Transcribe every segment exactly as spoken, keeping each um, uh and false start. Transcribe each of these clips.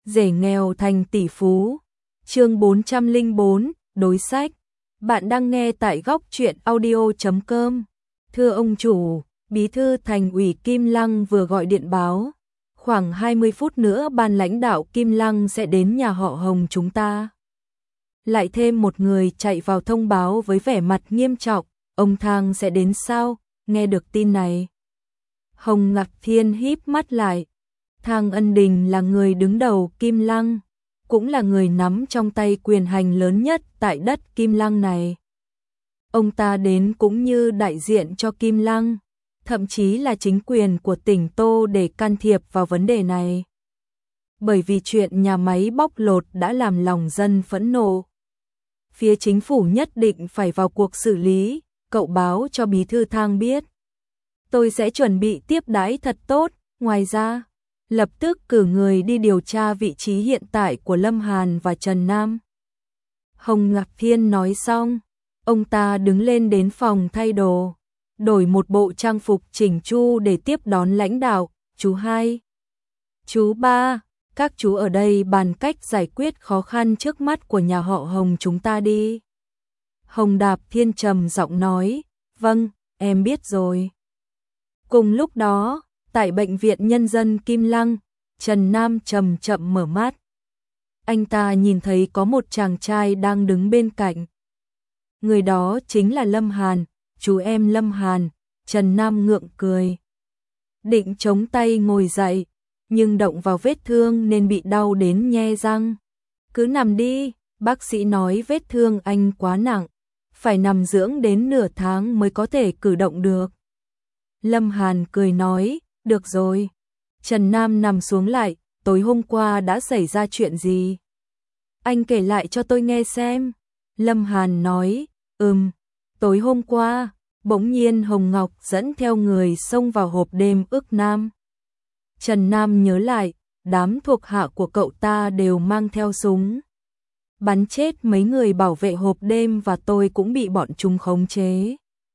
rể nghèo thành tỷ phú. Chương bốn trăm lẻ bốn, đối sách. Bạn đang nghe tại góc truyện audio chấm com. Thưa ông chủ, Bí thư Thành ủy Kim Lăng vừa gọi điện báo, khoảng hai mươi phút nữa ban lãnh đạo Kim Lăng sẽ đến nhà họ Hồng chúng ta. Lại thêm một người chạy vào thông báo với vẻ mặt nghiêm trọng, ông Thang sẽ đến sao? Nghe được tin này, Hồng Ngạc Thiên híp mắt lại. Thang Ân Đình là người đứng đầu Kim Lăng, cũng là người nắm trong tay quyền hành lớn nhất tại đất Kim Lăng này. Ông ta đến cũng như đại diện cho Kim Lăng, thậm chí là chính quyền của tỉnh Tô để can thiệp vào vấn đề này. Bởi vì chuyện nhà máy bóc lột đã làm lòng dân phẫn nộ. Phía chính phủ nhất định phải vào cuộc xử lý, cậu báo cho Bí thư Thang biết. Tôi sẽ chuẩn bị tiếp đãi thật tốt, ngoài ra, lập tức cử người đi điều tra vị trí hiện tại của Lâm Hàn và Trần Nam. Hồng Ngạc Thiên nói xong, ông ta đứng lên đến phòng thay đồ, đổi một bộ trang phục chỉnh chu để tiếp đón lãnh đạo. Chú hai, chú ba, các chú ở đây bàn cách giải quyết khó khăn trước mắt của nhà họ Hồng chúng ta đi. Hồng Đạp Thiên trầm giọng nói, vâng, em biết rồi. Cùng lúc đó, tại Bệnh viện Nhân dân Kim Lăng, Trần Nam chậm chậm mở mắt. Anh ta nhìn thấy có một chàng trai đang đứng bên cạnh. Người đó chính là Lâm Hàn, chú em Lâm Hàn. Trần Nam ngượng cười, định chống tay ngồi dậy, nhưng động vào vết thương nên bị đau đến nhe răng. Cứ nằm đi, bác sĩ nói vết thương anh quá nặng, phải nằm dưỡng đến nửa tháng mới có thể cử động được. Lâm Hàn cười nói, được rồi. Trần Nam nằm xuống lại, tối hôm qua đã xảy ra chuyện gì? Anh kể lại cho tôi nghe xem. Lâm Hàn nói, ừm, tối hôm qua, bỗng nhiên Hồng Ngọc dẫn theo người xông vào hộp đêm ước Nam. Trần Nam nhớ lại, đám thuộc hạ của cậu ta đều mang theo súng. Bắn chết mấy người bảo vệ hộp đêm và tôi cũng bị bọn chúng khống chế.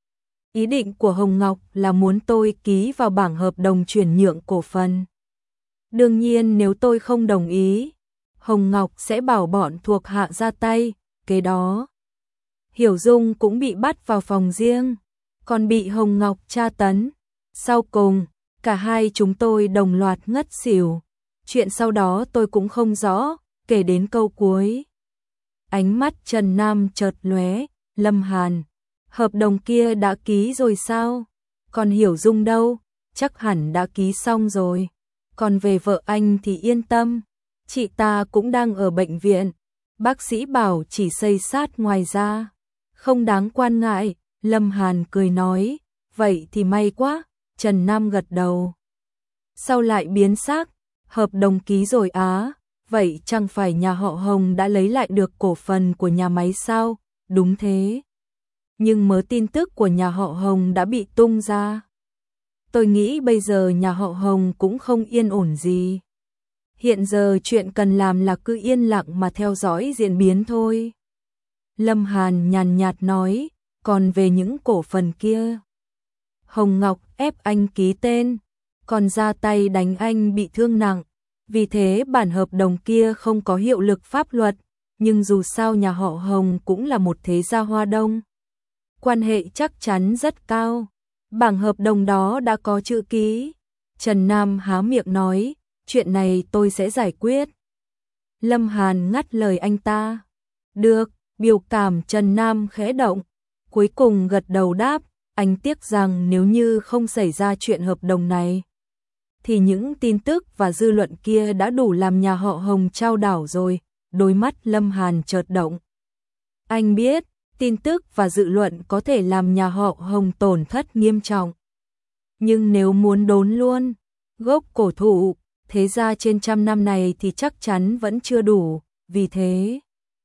Ý định của Hồng Ngọc là muốn tôi ký vào bảng hợp đồng chuyển nhượng cổ phần. Đương nhiên nếu tôi không đồng ý, Hồng Ngọc sẽ bảo bọn thuộc hạ ra tay. Kế đó, Hiểu Dung cũng bị bắt vào phòng riêng, còn bị Hồng Ngọc tra tấn. Sau cùng, cả hai chúng tôi đồng loạt ngất xỉu. Chuyện sau đó tôi cũng không rõ, kể đến câu cuối. Ánh mắt Trần Nam chợt lóe, Lâm Hàn, hợp đồng kia đã ký rồi sao? Còn Hiểu Dung đâu? Chắc hẳn đã ký xong rồi. Còn về vợ anh thì yên tâm, chị ta cũng đang ở bệnh viện. Bác sĩ bảo chỉ xây sát ngoài ra, không đáng quan ngại. Lâm Hàn cười nói, vậy thì may quá. Trần Nam gật đầu. Sau lại biến sắc, hợp đồng ký rồi á, vậy chẳng phải nhà họ Hồng đã lấy lại được cổ phần của nhà máy sao? Đúng thế. Nhưng mớ tin tức của nhà họ Hồng đã bị tung ra. Tôi nghĩ bây giờ nhà họ Hồng cũng không yên ổn gì. Hiện giờ chuyện cần làm là cứ yên lặng mà theo dõi diễn biến thôi. Lâm Hàn nhàn nhạt nói, còn về những cổ phần kia, Hồng Ngọc ép anh ký tên, còn ra tay đánh anh bị thương nặng. Vì thế bản hợp đồng kia không có hiệu lực pháp luật, nhưng dù sao nhà họ Hồng cũng là một thế gia Hoa Đông. Quan hệ chắc chắn rất cao. Bảng hợp đồng đó đã có chữ ký. Trần Nam há miệng nói, chuyện này tôi sẽ giải quyết. Lâm Hàn ngắt lời anh ta. Được, biểu cảm Trần Nam khẽ động, cuối cùng gật đầu đáp, anh tiếc rằng nếu như không xảy ra chuyện hợp đồng này, thì những tin tức và dư luận kia đã đủ làm nhà họ Hồng chao đảo rồi. Đôi mắt Lâm Hàn chợt động. Anh biết, tin tức và dư luận có thể làm nhà họ Hồng tổn thất nghiêm trọng. Nhưng nếu muốn đốn luôn gốc cổ thụ, thế ra trên trăm năm này thì chắc chắn vẫn chưa đủ. Vì thế,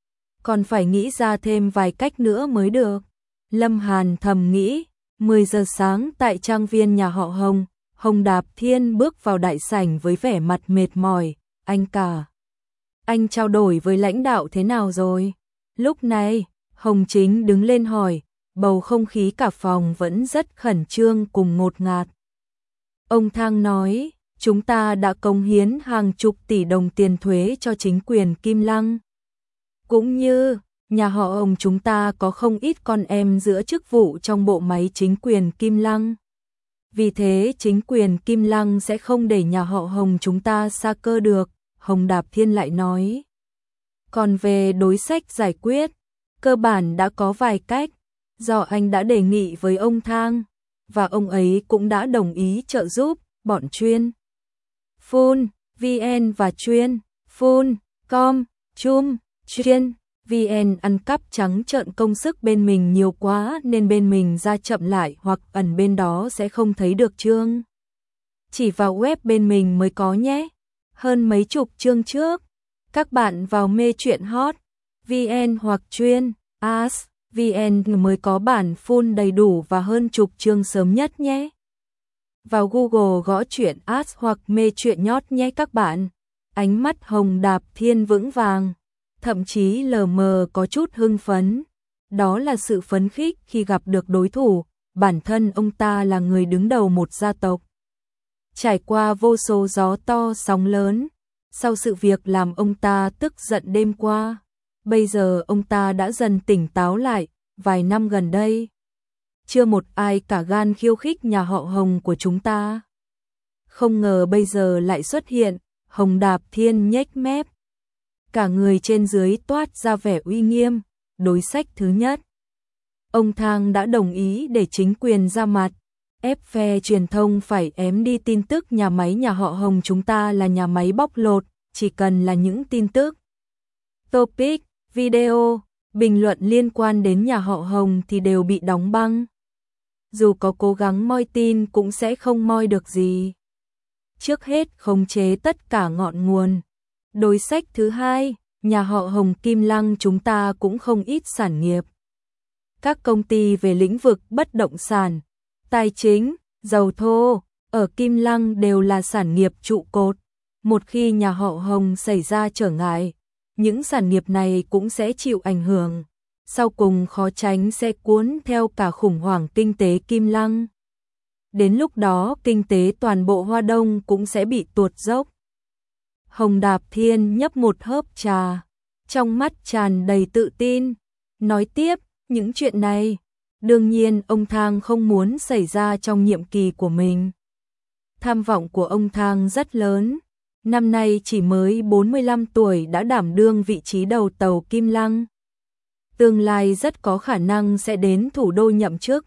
còn phải nghĩ ra thêm vài cách nữa mới được. Lâm Hàn thầm nghĩ. mười giờ sáng tại trang viên nhà họ Hồng, Hồng Đạp Thiên bước vào đại sảnh với vẻ mặt mệt mỏi. Anh cả, anh trao đổi với lãnh đạo thế nào rồi? Lúc này, Hồng Chính đứng lên hỏi, bầu không khí cả phòng vẫn rất khẩn trương cùng ngột ngạt. Ông Thang nói, chúng ta đã cống hiến hàng chục tỷ đồng tiền thuế cho chính quyền Kim Lăng. Cũng như, nhà họ Hồng chúng ta có không ít con em giữ chức vụ trong bộ máy chính quyền Kim Lăng. Vì thế chính quyền Kim Lăng sẽ không để nhà họ Hồng chúng ta sa cơ được, Hồng Đạp Thiên lại nói. Còn về đối sách giải quyết, cơ bản đã có vài cách, do anh đã đề nghị với ông Thang, và ông ấy cũng đã đồng ý trợ giúp, bọn chuyên. Phun, vê en và chuyên, phun, com, chum, chuyên, vê en ăn cắp trắng trợn công sức bên mình nhiều quá nên bên mình ra chậm lại hoặc ẩn bên đó sẽ không thấy được chương. Chỉ vào web bên mình mới có nhé. Hơn mấy chục chương trước, các bạn vào mê truyện hot, vê en hoặc chuyên, as, vê en mới có bản full đầy đủ và hơn chục chương sớm nhất nhé. Vào Google gõ truyện as hoặc mê truyện nhót nhé các bạn. Ánh mắt Hồng Đạp Thiên vững vàng, thậm chí lờ mờ có chút hưng phấn. Đó là sự phấn khích khi gặp được đối thủ, bản thân ông ta là người đứng đầu một gia tộc. Trải qua vô số gió to sóng lớn, sau sự việc làm ông ta tức giận đêm qua, bây giờ ông ta đã dần tỉnh táo lại, vài năm gần đây. Chưa một ai cả gan khiêu khích nhà họ Hồng của chúng ta. Không ngờ bây giờ lại xuất hiện, Hồng Đạp Thiên nhếch mép. Cả người trên dưới toát ra vẻ uy nghiêm, đối sách thứ nhất. Ông Thang đã đồng ý để chính quyền ra mặt, ép phe truyền thông phải ém đi tin tức nhà máy nhà họ Hồng chúng ta là nhà máy bóc lột, chỉ cần là những tin tức, topic, video, bình luận liên quan đến nhà họ Hồng thì đều bị đóng băng. Dù có cố gắng moi tin cũng sẽ không moi được gì. Trước hết khống chế tất cả ngọn nguồn. Đối sách thứ hai, nhà họ Hồng Kim Lăng chúng ta cũng không ít sản nghiệp. Các công ty về lĩnh vực bất động sản, tài chính, dầu thô, ở Kim Lăng đều là sản nghiệp trụ cột. Một khi nhà họ Hồng xảy ra trở ngại, những sản nghiệp này cũng sẽ chịu ảnh hưởng. Sau cùng khó tránh sẽ cuốn theo cả khủng hoảng kinh tế Kim Lăng. Đến lúc đó kinh tế toàn bộ Hoa Đông cũng sẽ bị tuột dốc. Hồng Đạp Thiên nhấp một hớp trà, trong mắt tràn đầy tự tin, nói tiếp, những chuyện này, đương nhiên ông Thang không muốn xảy ra trong nhiệm kỳ của mình. Tham vọng của ông Thang rất lớn, năm nay chỉ mới bốn mươi lăm tuổi đã đảm đương vị trí đầu tàu Kim Lăng. Tương lai rất có khả năng sẽ đến thủ đô nhậm chức.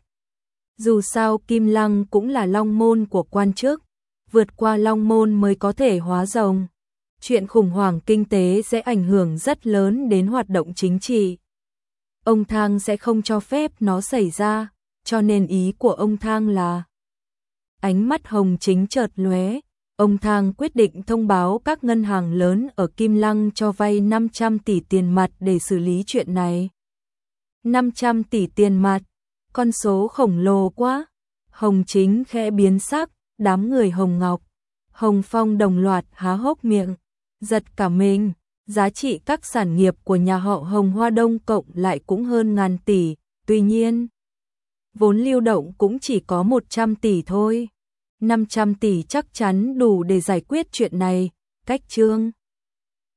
Dù sao Kim Lăng cũng là long môn của quan chức, vượt qua long môn mới có thể hóa rồng. Chuyện khủng hoảng kinh tế sẽ ảnh hưởng rất lớn đến hoạt động chính trị. Ông Thang sẽ không cho phép nó xảy ra, cho nên ý của ông Thang là... Ánh mắt Hồng Chính chợt lóe, ông Thang quyết định thông báo các ngân hàng lớn ở Kim Lăng cho vay năm trăm tỷ tiền mặt để xử lý chuyện này. năm trăm tỷ tiền mặt, con số khổng lồ quá. Hồng Chính khẽ biến sắc, đám người Hồng Ngọc, Hồng Phong đồng loạt há hốc miệng, giật cả mình. Giá trị các sản nghiệp của nhà họ Hồng Hoa Đông cộng lại cũng hơn ngàn tỷ, tuy nhiên, vốn lưu động cũng chỉ có một trăm tỷ thôi. năm trăm tỷ chắc chắn đủ để giải quyết chuyện này, cách chương.